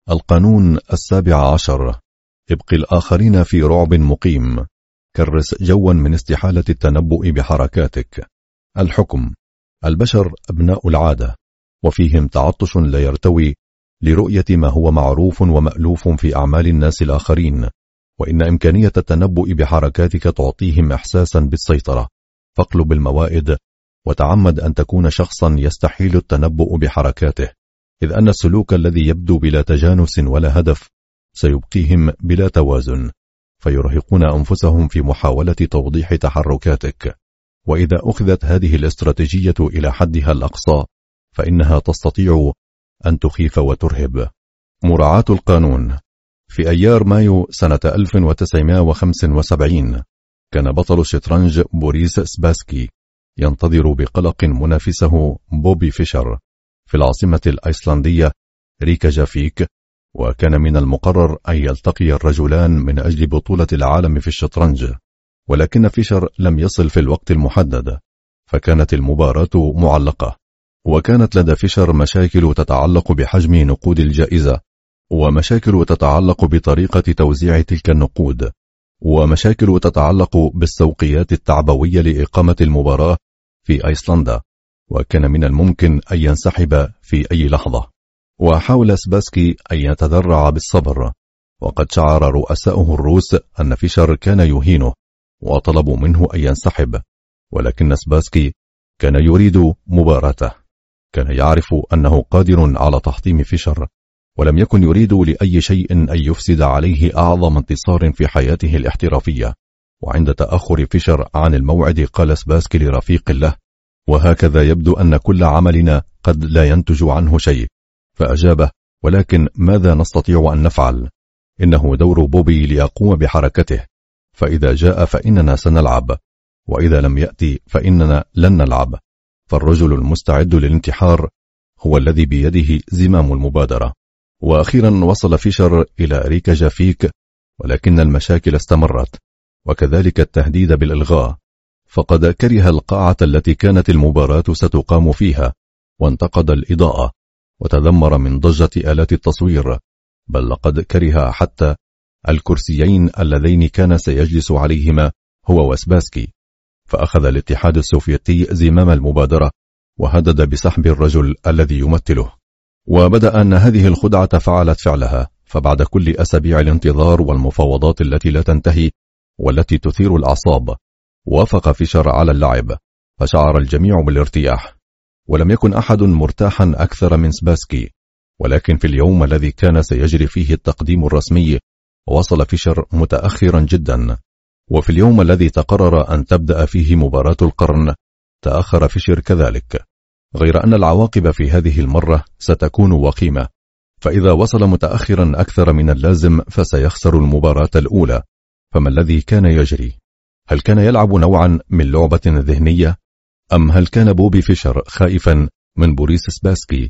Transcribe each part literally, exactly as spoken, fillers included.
القانون السابع عشر: ابق الآخرين في رعب مقيم، كرس جوا من استحالة التنبؤ بحركاتك. الحكم: البشر أبناء العادة، وفيهم تعطش لا يرتوي لرؤية ما هو معروف ومألوف في أعمال الناس الآخرين، وإن إمكانية التنبؤ بحركاتك تعطيهم إحساسا بالسيطرة. فاقلب الموائد وتعمد أن تكون شخصا يستحيل التنبؤ بحركاته، إذ أن السلوك الذي يبدو بلا تجانس ولا هدف سيبقيهم بلا توازن، فيرهقون أنفسهم في محاولة توضيح تحركاتك. وإذا أخذت هذه الاستراتيجية إلى حدها الأقصى فإنها تستطيع أن تخيف وترهب. مراعاة القانون. في أيار مايو سنة ألف وتسعمائة وخمسة وسبعين كان بطل الشطرنج بوريس سباسكي ينتظر بقلق منافسه بوبي فيشر في العاصمة الأيسلندية ريكجافيك، وكان من المقرر أن يلتقي الرجلان من أجل بطولة العالم في الشطرنج، ولكن فيشر لم يصل في الوقت المحدد، فكانت المباراة معلقة. وكانت لدى فيشر مشاكل تتعلق بحجم نقود الجائزة، ومشاكل تتعلق بطريقة توزيع تلك النقود، ومشاكل تتعلق بالسوقيات التعبوية لإقامة المباراة في أيسلندا، وكان من الممكن أن ينسحب في أي لحظة. وحاول سباسكي أن يتذرع بالصبر، وقد شعر رؤساؤه الروس أن فيشر كان يهينه وطلبوا منه أن ينسحب، ولكن سباسكي كان يريد مباراته. كان يعرف أنه قادر على تحطيم فيشر، ولم يكن يريد لأي شيء أن يفسد عليه أعظم انتصار في حياته الاحترافية. وعند تأخر فيشر عن الموعد قال سباسكي لرفيق له: وهكذا يبدو أن كل عملنا قد لا ينتج عنه شيء. فأجابه: ولكن ماذا نستطيع أن نفعل؟ إنه دور بوبي ليقوم بحركته، فإذا جاء فإننا سنلعب، وإذا لم يأتي فإننا لن نلعب. فالرجل المستعد للانتحار هو الذي بيده زمام المبادرة. وأخيرا وصل فيشر إلى ريكجافيك، ولكن المشاكل استمرت، وكذلك التهديد بالإلغاء، فقد كره القاعة التي كانت المباراة ستقام فيها، وانتقد الإضاءة، وتذمر من ضجة آلات التصوير، بل لقد كره حتى الكرسيين اللذين كان سيجلس عليهما هو وسباسكي. فأخذ الاتحاد السوفيتي زمام المبادرة وهدد بسحب الرجل الذي يمثله. وبدأ أن هذه الخدعة فعلت فعلها، فبعد كل أسابيع الانتظار والمفاوضات التي لا تنتهي والتي تثير الأعصاب، وافق فيشر على اللعب، فشعر الجميع بالارتياح، ولم يكن أحد مرتاحا أكثر من سباسكي. ولكن في اليوم الذي كان سيجري فيه التقديم الرسمي وصل فيشر متأخرا جدا، وفي اليوم الذي تقرر أن تبدأ فيه مباراة القرن تأخر فيشر كذلك، غير أن العواقب في هذه المرة ستكون وخيمة، فإذا وصل متأخرا أكثر من اللازم فسيخسر المباراة الأولى. فما الذي كان يجري؟ هل كان يلعب نوعا من لعبة ذهنية، أم هل كان بوبي فيشر خائفا من بوريس سباسكي؟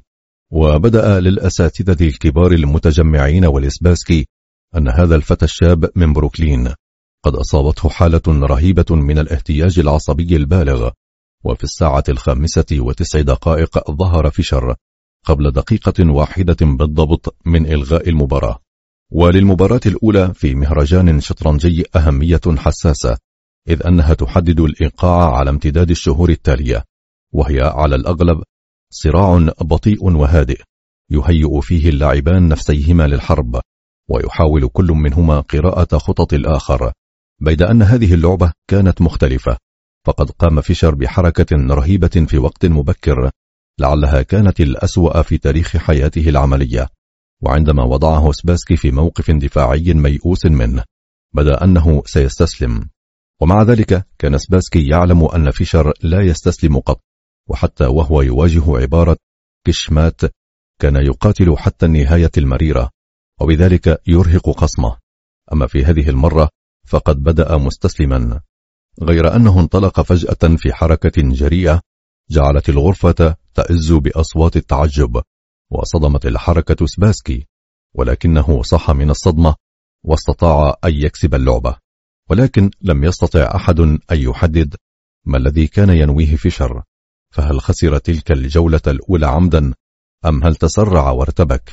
وبدأ للأساتذة الكبار المتجمعين ولسباسكي أن هذا الفتى الشاب من بروكلين قد أصابته حالة رهيبة من الاهتياج العصبي البالغ. وفي الساعة الخامسة وتسع دقائق ظهر فيشر قبل دقيقة واحدة بالضبط من إلغاء المباراة. وللمباراة الأولى في مهرجان شطرنجي أهمية حساسة، إذ أنها تحدد الإيقاع على امتداد الشهور التالية، وهي على الأغلب صراع بطيء وهادئ يهيئ فيه اللاعبان نفسيهما للحرب، ويحاول كل منهما قراءة خطط الآخر. بيد أن هذه اللعبة كانت مختلفة، فقد قام فيشر بحركة رهيبة في وقت مبكر لعلها كانت الأسوأ في تاريخ حياته العملية. وعندما وضعه سباسكي في موقف دفاعي ميؤوس منه بدا أنه سيستسلم، ومع ذلك كان سباسكي يعلم أن فيشر لا يستسلم قط، وحتى وهو يواجه عبارة كشمات كان يقاتل حتى النهاية المريرة، وبذلك يرهق خصمه. أما في هذه المرة فقد بدأ مستسلما، غير أنه انطلق فجأة في حركة جريئة جعلت الغرفة تئز بأصوات التعجب، وصدمت الحركة سباسكي، ولكنه صح من الصدمة واستطاع أن يكسب اللعبة. ولكن لم يستطع أحد أن يحدد ما الذي كان ينويه فيشر، فهل خسر تلك الجولة الأولى عمدا أم هل تسرع وارتبك؟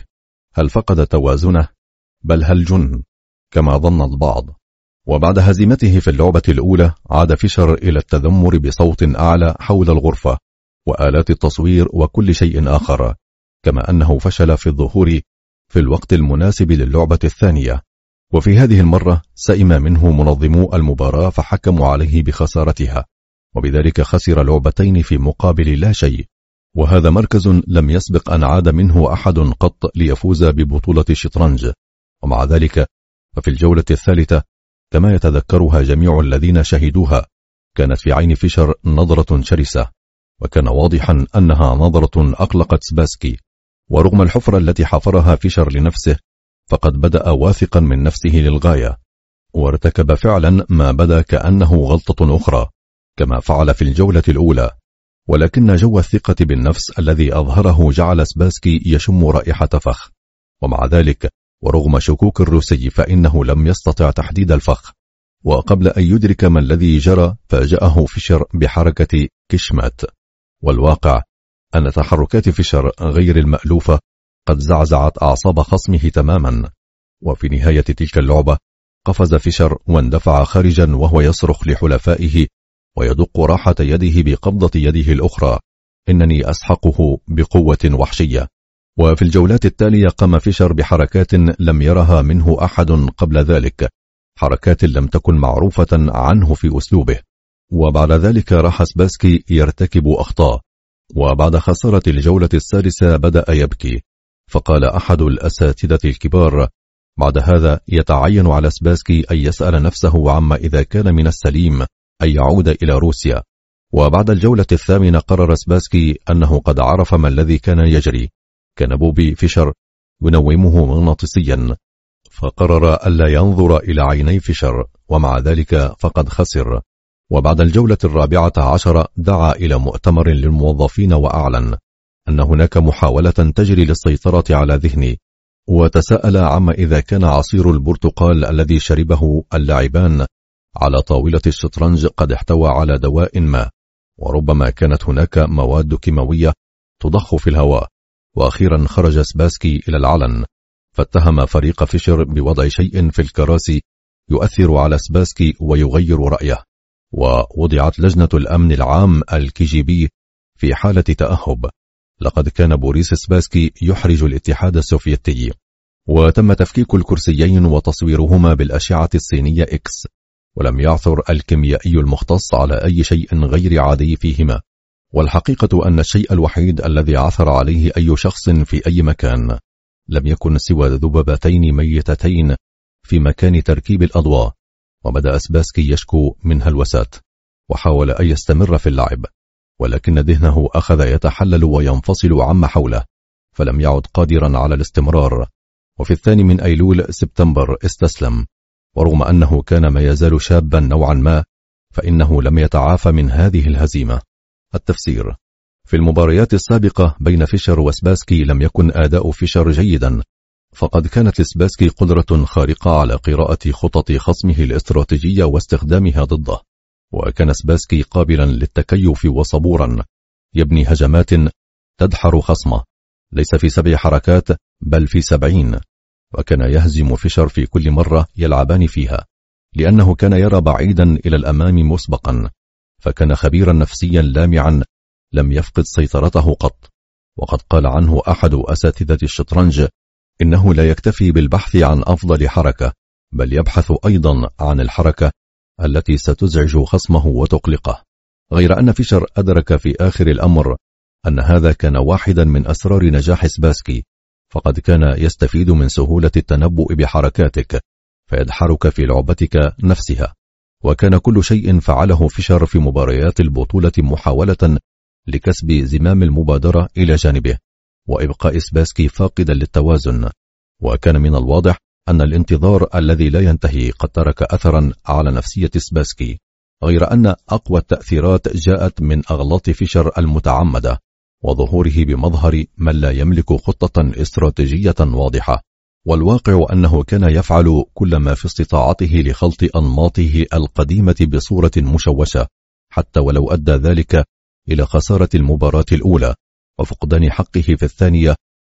هل فقد توازنه؟ بل هل جن كما ظن البعض؟ وبعد هزيمته في اللعبة الأولى عاد فيشر إلى التذمر بصوت أعلى حول الغرفة وآلات التصوير وكل شيء آخر، كما أنه فشل في الظهور في الوقت المناسب للعبة الثانية. وفي هذه المرة سئم منه منظمو المباراة فحكموا عليه بخسارتها، وبذلك خسر لعبتين في مقابل لا شيء، وهذا مركز لم يسبق أن عاد منه أحد قط ليفوز ببطولة الشطرنج. ومع ذلك ففي الجولة الثالثة كما يتذكرها جميع الذين شهدوها كانت في عين فيشر نظرة شرسة، وكان واضحا أنها نظرة أقلقت سباسكي. ورغم الحفرة التي حفرها فيشر لنفسه فقد بدأ واثقا من نفسه للغاية، وارتكب فعلا ما بدا كأنه غلطة أخرى كما فعل في الجولة الأولى، ولكن جو الثقة بالنفس الذي أظهره جعل سباسكي يشم رائحة فخ. ومع ذلك ورغم شكوك الروسي فإنه لم يستطع تحديد الفخ، وقبل أن يدرك ما الذي جرى فاجأه فيشر بحركة كشمات. والواقع أن تحركات فيشر غير المألوفة قد زعزعت أعصاب خصمه تماما. وفي نهاية تلك اللعبة قفز فيشر واندفع خارجا وهو يصرخ لحلفائه ويدق راحة يده بقبضة يده الأخرى: إنني أسحقه بقوة وحشية. وفي الجولات التالية قام فيشر بحركات لم يرها منه أحد قبل ذلك، حركات لم تكن معروفة عنه في أسلوبه. وبعد ذلك راح سباسكي يرتكب أخطاء، وبعد خسارة الجولة السادسة بدأ يبكي، فقال أحد الأساتذة الكبار: بعد هذا يتعين على سباسكي أن يسأل نفسه عما إذا كان من السليم أن يعود إلى روسيا. وبعد الجولة الثامنة قرر سباسكي أنه قد عرف ما الذي كان يجري. كان بوبي فيشر ينومه مغناطيسيا، فقرر ألا ينظر إلى عيني فيشر، ومع ذلك فقد خسر. وبعد الجولة الرابعة عشر دعا إلى مؤتمر للموظفين وأعلن أن هناك محاولة تجري للسيطرة على ذهني، وتساءل عما إذا كان عصير البرتقال الذي شربه اللاعبان على طاولة الشطرنج قد احتوى على دواء ما، وربما كانت هناك مواد كيماوية تضخ في الهواء. وأخيرا خرج سباسكي إلى العلن فاتهم فريق فيشر بوضع شيء في الكراسي يؤثر على سباسكي ويغير رأيه. ووضعت لجنة الأمن العام الكي جي بي في حالة تأهب. لقد كان بوريس سباسكي يحرج الاتحاد السوفيتي، وتم تفكيك الكرسيين وتصويرهما بالأشعة الصينية إكس، ولم يعثر الكيميائي المختص على أي شيء غير عادي فيهما. والحقيقة أن الشيء الوحيد الذي عثر عليه أي شخص في أي مكان لم يكن سوى ذبابتين ميتتين في مكان تركيب الأضواء. وبدأ سباسكي يشكو من هلوسات، وحاول أن يستمر في اللعب، ولكن ذهنه أخذ يتحلل وينفصل عما حوله، فلم يعد قادرا على الاستمرار. وفي الثاني من أيلول سبتمبر استسلم، ورغم أنه كان ما يزال شابا نوعا ما فإنه لم يتعافى من هذه الهزيمة. التفسير: في المباريات السابقة بين فيشر وسباسكي لم يكن أداء فيشر جيدا، فقد كانت لسباسكي قدرة خارقة على قراءة خطط خصمه الاستراتيجية واستخدامها ضده، وكان سباسكي قابلا للتكيف وصبورا يبني هجمات تدحر خصمه ليس في سبع حركات بل في سبعين، وكان يهزم فيشر في كل مرة يلعبان فيها، لأنه كان يرى بعيدا إلى الأمام مسبقا، فكان خبيرا نفسيا لامعا لم يفقد سيطرته قط. وقد قال عنه أحد أساتذة الشطرنج إنه لا يكتفي بالبحث عن أفضل حركة، بل يبحث أيضا عن الحركة التي ستزعج خصمه وتقلقه. غير أن فيشر أدرك في آخر الأمر أن هذا كان واحدا من أسرار نجاح سباسكي، فقد كان يستفيد من سهولة التنبؤ بحركاتك فيدحرك في لعبتك نفسها. وكان كل شيء فعله فيشر في مباريات البطولة محاولة لكسب زمام المبادرة إلى جانبه وإبقاء سباسكي فاقدا للتوازن. وكان من الواضح أن الانتظار الذي لا ينتهي قد ترك أثرا على نفسية سباسكي، غير أن أقوى التأثيرات جاءت من أغلاط فيشر المتعمدة وظهوره بمظهر من لا يملك خطة استراتيجية واضحة. والواقع أنه كان يفعل كل ما في استطاعته لخلط أنماطه القديمة بصورة مشوشة، حتى ولو أدى ذلك إلى خسارة المباراة الأولى وفقدان حقه في الثانية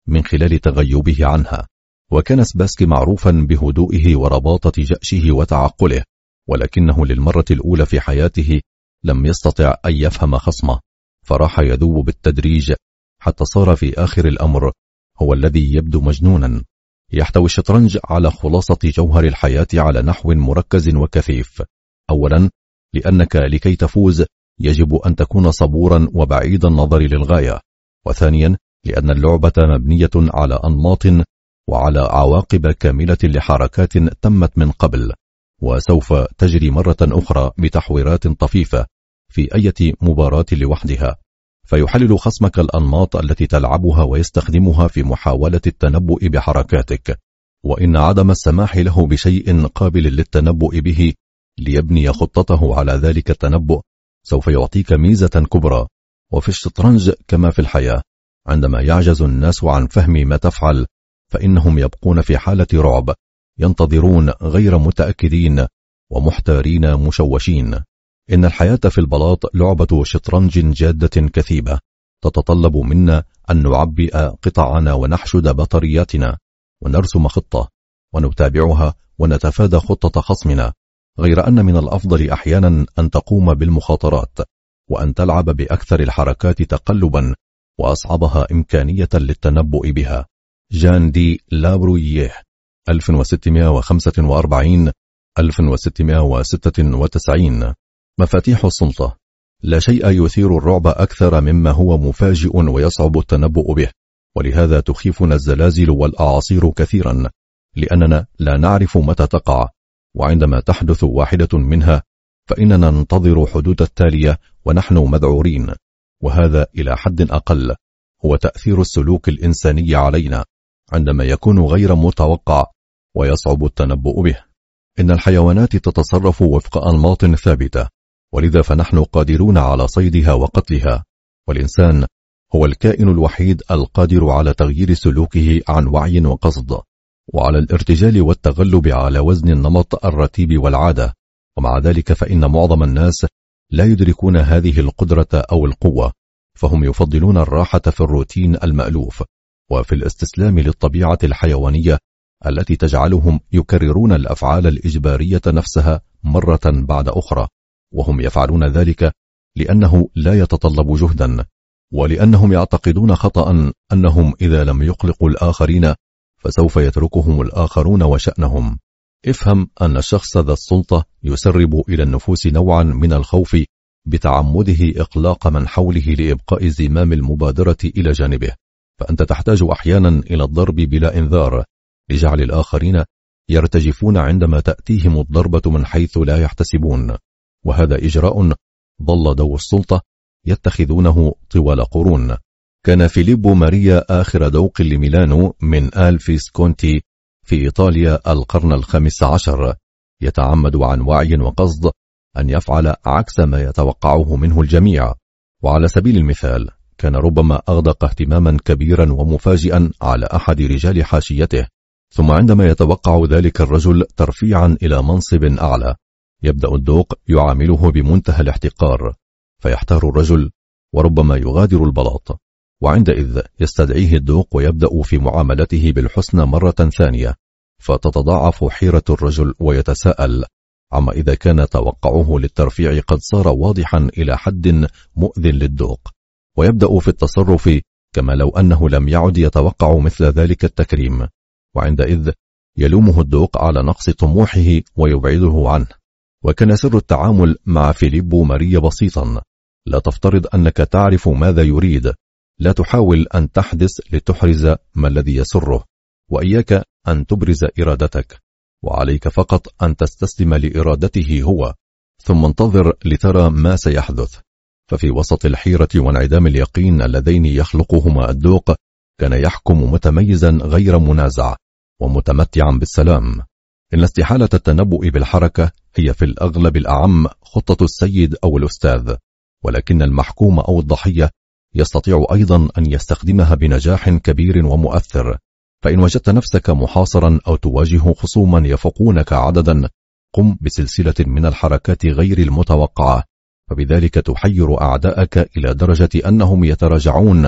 من خلال تغيبه عنها. وكان سباسكي معروفا بهدوئه ورباطة جأشه وتعقله، ولكنه للمرة الأولى في حياته لم يستطع أن يفهم خصمه، فراح يذوب بالتدريج حتى صار في آخر الأمر هو الذي يبدو مجنونا. يحتوي الشطرنج على خلاصة جوهر الحياة على نحو مركز وكثيف. أولا، لأنك لكي تفوز يجب أن تكون صبورا وبعيد النظر للغاية. وثانيا، لأن اللعبة مبنية على أنماط وعلى عواقب كاملة لحركات تمت من قبل، وسوف تجري مرة أخرى بتحويرات طفيفة في أي مباراة لوحدها، فيحلل خصمك الأنماط التي تلعبها ويستخدمها في محاولة التنبؤ بحركاتك، وإن عدم السماح له بشيء قابل للتنبؤ به ليبني خطته على ذلك التنبؤ سوف يعطيك ميزة كبرى. وفي الشطرنج كما في الحياة، عندما يعجز الناس عن فهم ما تفعل فإنهم يبقون في حالة رعب، ينتظرون غير متأكدين ومحتارين مشوشين. إن الحياة في البلاط لعبة شطرنج جادة كثيبة، تتطلب منا أن نعبئ قطعنا ونحشد بطارياتنا ونرسم خطة ونتابعها ونتفادى خطة خصمنا، غير أن من الأفضل أحيانا أن تقوم بالمخاطرات وأن تلعب بأكثر الحركات تقلبا وأصعبها إمكانية للتنبؤ بها. جان دي لابرويه ألف وستمائة وخمسة وأربعين ألف وستمائة وستة وتسعين. مفاتيح السلطة. لا شيء يثير الرعب أكثر مما هو مفاجئ ويصعب التنبؤ به، ولهذا تخيفنا الزلازل والأعاصير كثيرا، لأننا لا نعرف متى تقع، وعندما تحدث واحدة منها فإننا ننتظر حدوث التالية ونحن مذعورين. وهذا إلى حد أقل هو تأثير السلوك الإنساني علينا عندما يكون غير متوقع ويصعب التنبؤ به. إن الحيوانات تتصرف وفق أنماط ثابتة، ولذا فنحن قادرون على صيدها وقتلها، والإنسان هو الكائن الوحيد القادر على تغيير سلوكه عن وعي وقصد، وعلى الارتجال والتغلب على وزن النمط الرتيب والعادة. ومع ذلك فإن معظم الناس لا يدركون هذه القدرة أو القوة، فهم يفضلون الراحة في الروتين المألوف وفي الاستسلام للطبيعة الحيوانية التي تجعلهم يكررون الأفعال الإجبارية نفسها مرة بعد أخرى، وهم يفعلون ذلك لأنه لا يتطلب جهدا، ولأنهم يعتقدون خطأ أنهم إذا لم يقلقوا الآخرين فسوف يتركهم الآخرون وشأنهم. افهم أن الشخص ذا السلطة يسرب إلى النفوس نوعا من الخوف بتعمده إقلاق من حوله لإبقاء زمام المبادرة إلى جانبه، فأنت تحتاج أحيانا إلى الضرب بلا إنذار لجعل الآخرين يرتجفون عندما تأتيهم الضربة من حيث لا يحتسبون، وهذا إجراء ظل ذو السلطة يتخذونه طوال قرون. كان فيليبو ماريا آخر ذوق لميلانو من آل فيسكونتي في إيطاليا القرن الخامس عشر يتعمد عن وعي وقصد أن يفعل عكس ما يتوقعه منه الجميع. وعلى سبيل المثال، كان ربما أغدق اهتماما كبيرا ومفاجئا على أحد رجال حاشيته، ثم عندما يتوقع ذلك الرجل ترفيعا إلى منصب أعلى يبدأ الذوق يعامله بمنتهى الاحتقار، فيحتار الرجل وربما يغادر البلاط، وعندئذ يستدعيه الذوق ويبدأ في معاملته بالحسنى مرة ثانية، فتتضاعف حيرة الرجل ويتساءل عما إذا كان توقعه للترفيع قد صار واضحا إلى حد مؤذن للذوق، ويبدأ في التصرف كما لو أنه لم يعد يتوقع مثل ذلك التكريم، وعندئذ يلومه الذوق على نقص طموحه ويبعده عنه. وكان سر التعامل مع فيليبو ماريا بسيطا: لا تفترض أنك تعرف ماذا يريد، لا تحاول أن تحدث لتحرز ما الذي يسره، وإياك أن تبرز إرادتك، وعليك فقط أن تستسلم لإرادته هو، ثم انتظر لترى ما سيحدث. ففي وسط الحيرة وانعدام اليقين اللذين يخلقهما الذوق، كان يحكم متميزا غير منازع ومتمتعا بالسلام. إن استحالة التنبؤ بالحركة هي في الأغلب الأعم خطة السيد أو الأستاذ، ولكن المحكوم أو الضحية يستطيع أيضا أن يستخدمها بنجاح كبير ومؤثر. فإن وجدت نفسك محاصرا أو تواجه خصوما يفوقونك عددا، قم بسلسلة من الحركات غير المتوقعة، فبذلك تحير أعداءك إلى درجة أنهم يتراجعون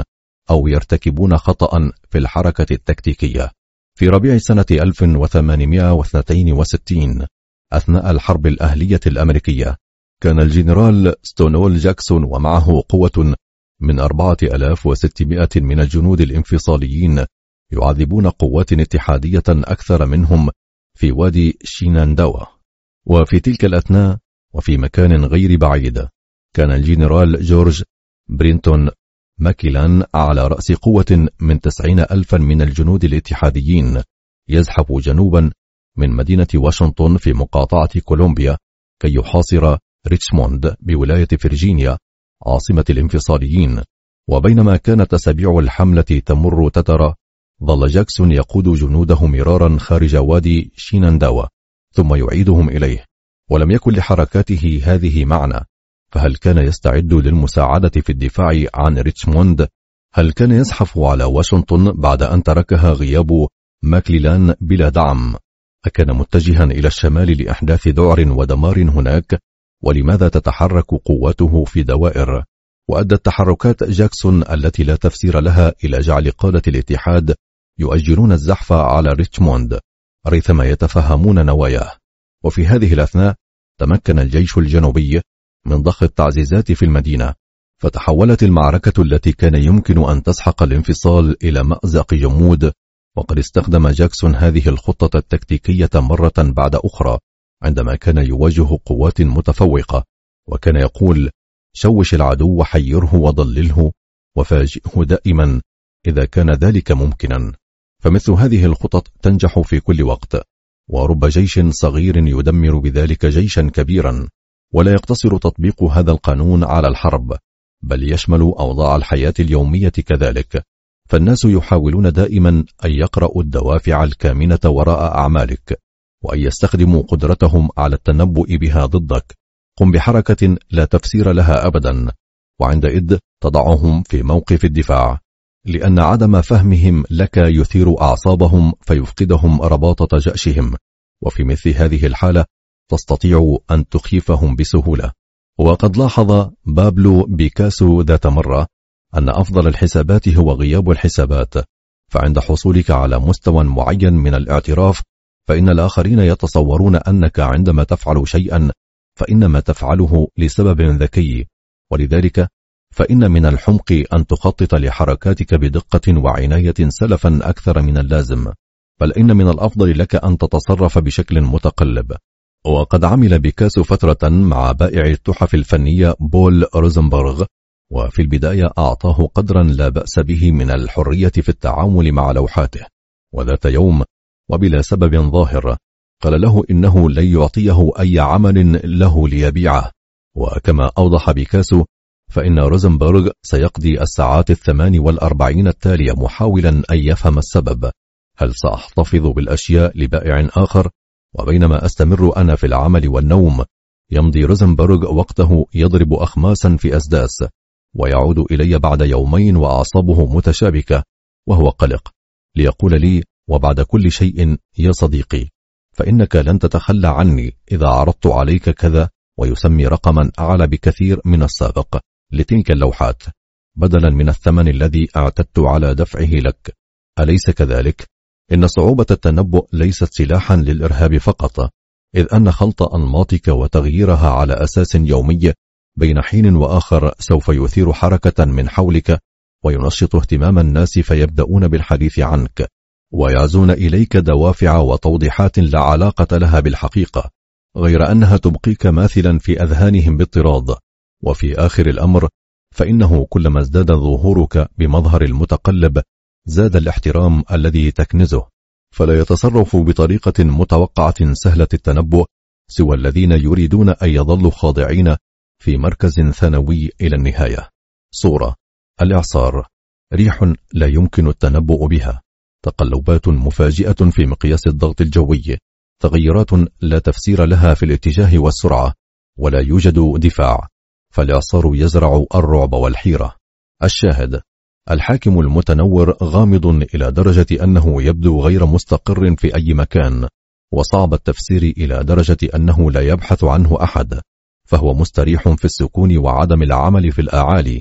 أو يرتكبون خطأ في الحركة التكتيكية. في ربيع سنة ألف وثمانمائة واثنين وستين أثناء الحرب الأهلية الأمريكية، كان الجنرال ستونوال جاكسون ومعه قوة من أربعة آلاف وستمائة من الجنود الانفصاليين يعذبون قوات اتحادية أكثر منهم في وادي شينانداوا. وفي تلك الأثناء وفي مكان غير بعيد كان الجنرال جورج برينتون ماكيلان على رأس قوة من تسعين ألفا من الجنود الاتحاديين يزحف جنوبا من مدينة واشنطن في مقاطعة كولومبيا كي يحاصر ريتشموند بولاية فرجينيا عاصمة الانفصاليين. وبينما كانت أسابيع الحملة تمر تترى، ظل جاكسون يقود جنوده مرارا خارج وادي شينانداوا ثم يعيدهم إليه، ولم يكن لحركاته هذه معنى. فهل كان يستعد للمساعدة في الدفاع عن ريتشموند؟ هل كان يزحف على واشنطن بعد أن تركها غياب ماكليلان بلا دعم؟ أكان متجها إلى الشمال لإحداث ذعر ودمار هناك؟ ولماذا تتحرك قواته في دوائر؟ وأدت تحركات جاكسون التي لا تفسير لها إلى جعل قادة الاتحاد يؤجلون الزحف على ريتشموند ريثما يتفهمون نواياه. وفي هذه الأثناء تمكن الجيش الجنوبي من ضخ التعزيزات في المدينة، فتحولت المعركة التي كان يمكن أن تسحق الانفصال إلى مأزق جمود. وقد استخدم جاكسون هذه الخطة التكتيكية مرة بعد أخرى عندما كان يواجه قوات متفوقة، وكان يقول: شوش العدو وحيره وضلله وفاجئه دائما إذا كان ذلك ممكنا. فمثل هذه الخطط تنجح في كل وقت، ورب جيش صغير يدمر بذلك جيشا كبيرا. ولا يقتصر تطبيق هذا القانون على الحرب، بل يشمل أوضاع الحياة اليومية كذلك. فالناس يحاولون دائما أن يقرأوا الدوافع الكامنة وراء أعمالك، وأن يستخدموا قدرتهم على التنبؤ بها ضدك. قم بحركة لا تفسير لها أبدا، وعندئذ تضعهم في موقف الدفاع، لأن عدم فهمهم لك يثير أعصابهم فيفقدهم رباطة جأشهم، وفي مثل هذه الحالة تستطيع أن تخيفهم بسهولة. وقد لاحظ بابلو بيكاسو ذات مرة أن أفضل الحسابات هو غياب الحسابات، فعند حصولك على مستوى معين من الاعتراف فإن الآخرين يتصورون أنك عندما تفعل شيئا فإنما تفعله لسبب ذكي، ولذلك فإن من الحمق أن تخطط لحركاتك بدقة وعناية سلفا أكثر من اللازم، بل إن من الأفضل لك أن تتصرف بشكل متقلب. وقد عمل بيكاسو فترة مع بائع التحف الفنية بول روزنبرغ، وفي البداية أعطاه قدرا لا بأس به من الحرية في التعامل مع لوحاته. وذات يوم وبلا سبب ظاهر قال له إنه لن يعطيه أي عمل له ليبيعه. وكما أوضح بيكاسو فإن روزنبرغ سيقضي الساعات الثمان والأربعين التالية محاولا أن يفهم السبب. هل سأحتفظ بالأشياء لبائع آخر؟ وبينما أستمر أنا في العمل والنوم، يمضي روزنبرغ وقته يضرب أخماسا في أسداس، ويعود إلي بعد يومين وأعصابه متشابكة وهو قلق، ليقول لي: وبعد كل شيء يا صديقي، فإنك لن تتخلى عني إذا عرضت عليك كذا، ويسمي رقما أعلى بكثير من السابق لتلك اللوحات بدلا من الثمن الذي اعتدت على دفعه لك. أليس كذلك؟ إن صعوبة التنبؤ ليست سلاحا للإرهاب فقط، إذ أن خلط أنماطك وتغييرها على أساس يومي بين حين وآخر سوف يثير حركة من حولك وينشط اهتمام الناس، فيبدأون بالحديث عنك ويعزون إليك دوافع وتوضيحات لا علاقة لها بالحقيقة، غير أنها تبقيك ماثلا في أذهانهم باضطراد. وفي آخر الأمر فإنه كلما ازداد ظهورك بمظهر المتقلب زاد الاحترام الذي تكنزه، فلا يتصرف بطريقة متوقعة سهلة التنبؤ سوى الذين يريدون أن يظلوا خاضعين في مركز ثانوي إلى النهاية. صورة: الإعصار، ريح لا يمكن التنبؤ بها، تقلبات مفاجئة في مقياس الضغط الجوي، تغيرات لا تفسير لها في الاتجاه والسرعة، ولا يوجد دفاع، فالإعصار يزرع الرعب والحيرة. الشاهد: الحاكم المتنور غامض إلى درجة أنه يبدو غير مستقر في أي مكان، وصعب التفسير إلى درجة أنه لا يبحث عنه أحد، فهو مستريح في السكون وعدم العمل في الأعالي،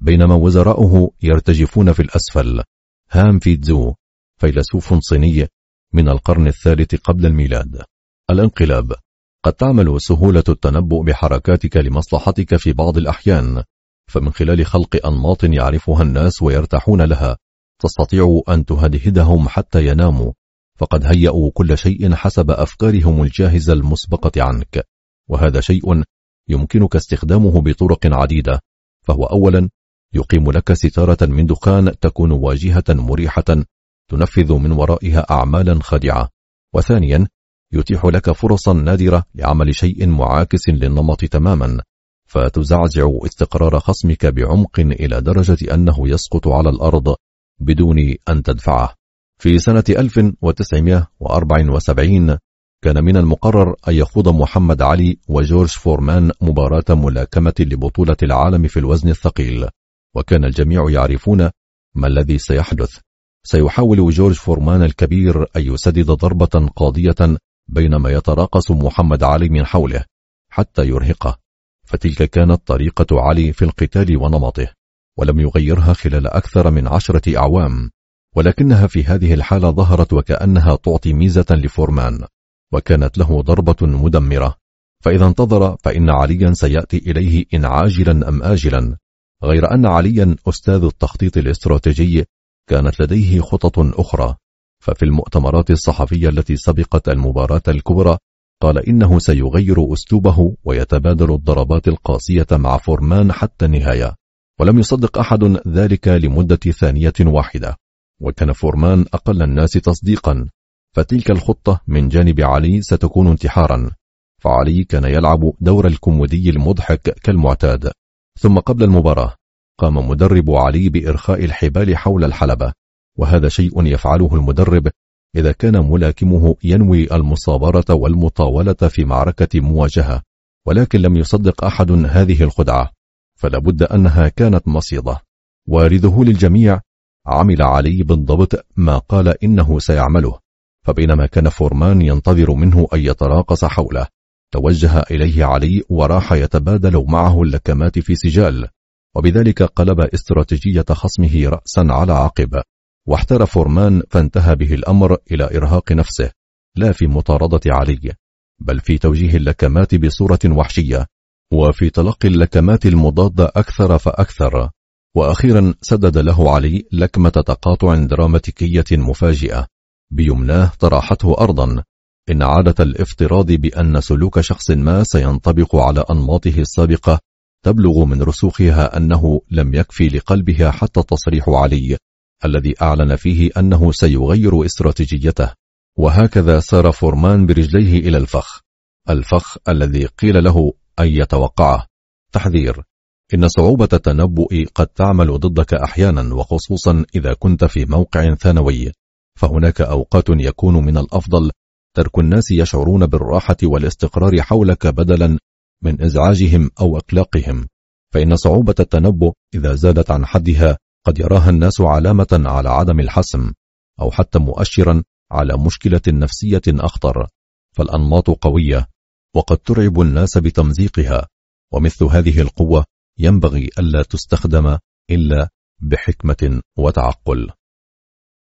بينما وزراؤه يرتجفون في الأسفل. هام فيتزو، فيلسوف صيني من القرن الثالث قبل الميلاد. الانقلاب: قد تعمل سهولة التنبؤ بحركاتك لمصلحتك في بعض الأحيان، فمن خلال خلق أنماط يعرفها الناس ويرتاحون لها تستطيع أن تهدهدهم حتى يناموا، فقد هيئوا كل شيء حسب أفكارهم الجاهزة المسبقة عنك، وهذا شيء يمكنك استخدامه بطرق عديدة. فهو أولا يقيم لك ستارة من دخان تكون واجهة مريحة تنفذ من ورائها أعمالا خادعة، وثانيا يتيح لك فرصا نادرة لعمل شيء معاكس للنمط تماما، فتزعزع استقرار خصمك بعمق إلى درجة أنه يسقط على الأرض بدون أن تدفعه. في سنة ألف وتسعمائة وأربعة وسبعين كان من المقرر أن يخوض محمد علي وجورج فورمان مباراة ملاكمة لبطولة العالم في الوزن الثقيل، وكان الجميع يعرفون ما الذي سيحدث. سيحاول جورج فورمان الكبير أن يسدد ضربة قاضية بينما يتراقص محمد علي من حوله حتى يرهقه، فتلك كانت طريقة علي في القتال ونمطه، ولم يغيرها خلال أكثر من عشرة أعوام، ولكنها في هذه الحالة ظهرت وكأنها تعطي ميزة لفورمان، وكانت له ضربة مدمرة. فإذا انتظر فإن عليا سيأتي إليه إن عاجلا أم آجلا، غير أن عليا أستاذ التخطيط الاستراتيجي كانت لديه خطط أخرى. ففي المؤتمرات الصحفية التي سبقت المباراة الكبرى قال إنه سيغير أسلوبه ويتبادل الضربات القاسية مع فورمان حتى النهاية، ولم يصدق أحد ذلك لمدة ثانية واحدة، وكان فورمان أقل الناس تصديقا، فتلك الخطة من جانب علي ستكون انتحارا، فعلي كان يلعب دور الكوميدي المضحك كالمعتاد. ثم قبل المباراة قام مدرب علي بإرخاء الحبال حول الحلبة، وهذا شيء يفعله المدرب إذا كان ملاكمه ينوي المصابرة والمطاولة في معركة مواجهة، ولكن لم يصدق أحد هذه الخدعة، فلابد أنها كانت مصيدة. ولذهول الجميع عمل علي بالضبط ما قال إنه سيعمله، فبينما كان فورمان ينتظر منه أن يتراقص حوله توجه إليه علي وراح يتبادل معه اللكمات في سجال، وبذلك قلب استراتيجية خصمه رأسا على عقب، واحتار فورمان فانتهى به الأمر إلى إرهاق نفسه لا في مطاردة علي، بل في توجيه اللكمات بصورة وحشية، وفي تلقي اللكمات المضادة أكثر فأكثر. وأخيرا سدد له علي لكمة تقاطع دراماتيكية مفاجئة بيمناه طرحته أرضا. إن عادة الافتراض بأن سلوك شخص ما سينطبق على أنماطه السابقة تبلغ من رسوخها أنه لم يكفي لقلبها حتى تصريح علي الذي أعلن فيه أنه سيغير استراتيجيته، وهكذا سار فورمان برجليه إلى الفخ، الفخ الذي قيل له أن يتوقعه. تحذير: إن صعوبة التنبؤ قد تعمل ضدك أحيانا، وخصوصا إذا كنت في موقع ثانوي، فهناك أوقات يكون من الأفضل ترك الناس يشعرون بالراحة والاستقرار حولك بدلا من إزعاجهم أو إقلاقهم، فإن صعوبة التنبؤ إذا زادت عن حدها قد يراها الناس علامة على عدم الحسم، أو حتى مؤشرا على مشكلة نفسية أخطر. فالأنماط قوية وقد ترعب الناس بتمزيقها، ومثل هذه القوة ينبغي ألا تستخدم إلا بحكمة وتعقل.